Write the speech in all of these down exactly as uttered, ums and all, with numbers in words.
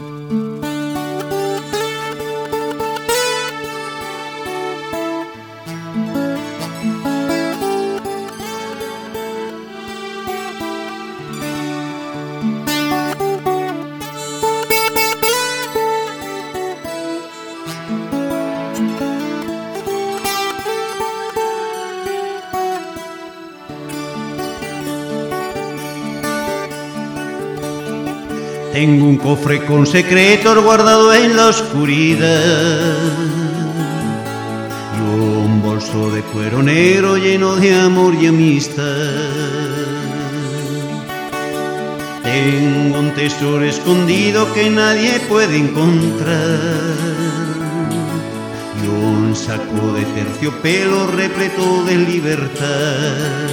Tengo un cofre con secretos guardado en la oscuridad y un bolso de cuero negro lleno de amor y amistad. Tengo un tesoro escondido que nadie puede encontrar y un saco de terciopelo repleto de libertad.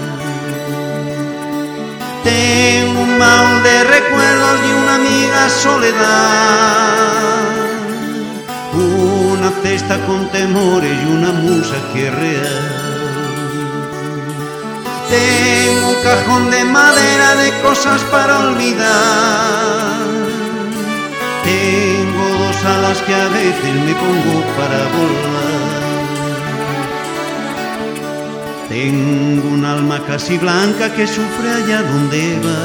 Tengo un baúl de recuerdos de una amiga soledad, una cesta con temores y una musa que es real. Tengo un cajón de madera de cosas para olvidar. Tengo dos alas que a veces me pongo para volar. Tengo un alma casi blanca que sufre allá donde va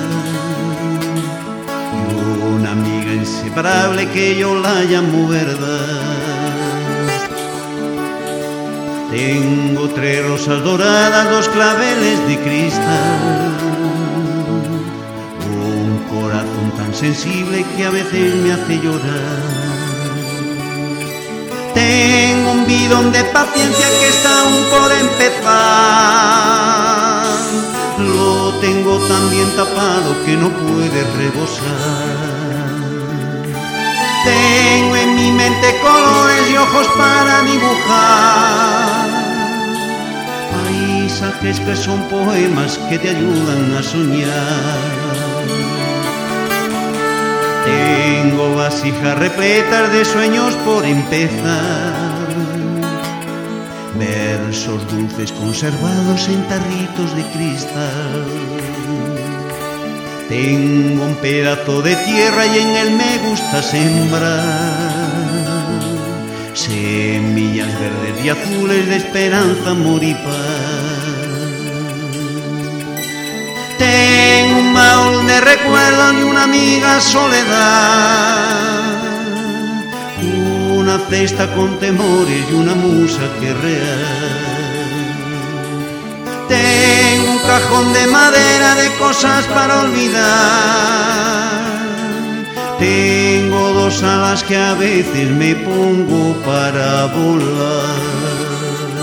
y una amiga inseparable que yo la llamo verdad. Tengo tres rosas doradas, dos claveles de cristal, un corazón tan sensible que a veces me hace llorar. Tengo un bidón de paciencia que está aún por empezar. Lo tengo tan bien tapado que no puede rebosar. Tengo en mi mente colores y ojos para dibujar paisajes que son poemas que te ayudan a soñar. Tengo vasijas repletas de sueños por empezar, versos dulces conservados en tarritos de cristal. Tengo un pedazo de tierra y en él me gusta sembrar semillas verdes y azules de esperanza, amor y paz. Tengo un baúl de recuerdos y una amiga soledad, una cesta con temores y una musa que es real. Tengo un cajón de madera de cosas para olvidar. Tengo dos alas que a veces me pongo para volar.